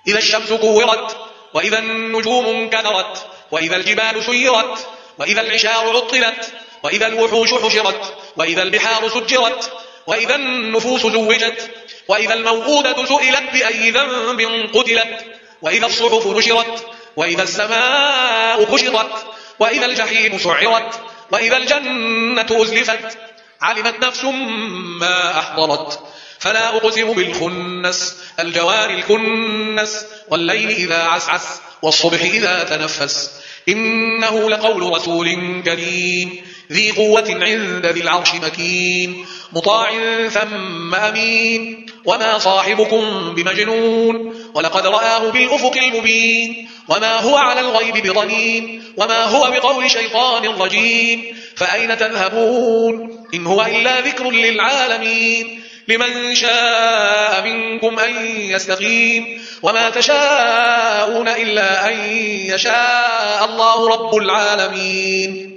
إذا الشمس كورت وإذا النجوم انكدرت وإذا الجبال سيرت وإذا العشار عطلت وإذا الوحوش حشرت وإذا البحار سجرت وإذا النفوس زوجت وإذا الموءودة سئلت بأي ذنب قتلت وإذا الصحف نشرت وإذا السماء كشطت وإذا الجحيم سعرت وإذا الجنة أزلفت علمت نفس ما أحضرت فلا أقسم بالخنس الجوار الكنس والليل إذا عسعس والصبح إذا تنفس إنه لقول رسول كريم ذي قوة عند ذي العرش مكين مطاع ثم أمين وما صاحبكم بمجنون ولقد رآه بالأفق المبين وما هو على الغيب بضنين وما هو بقول شيطان رجيم فأين تذهبون إن هو إلا ذكر للعالمين لمن شاء منكم أن يستقيم وما تشاءون إلا أن يشاء الله رب العالمين.